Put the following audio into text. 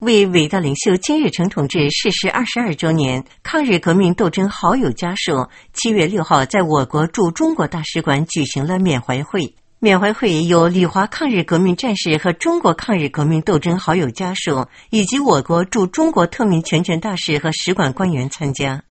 为伟大领袖金日成同志逝世22周年，抗日革命斗争好友家属7月6号在我国驻中国大使馆举行了缅怀会。缅怀会有旅华抗日革命战士和中国抗日革命斗争好友家属，以及我国驻中国特命全权大使和使馆官员参加。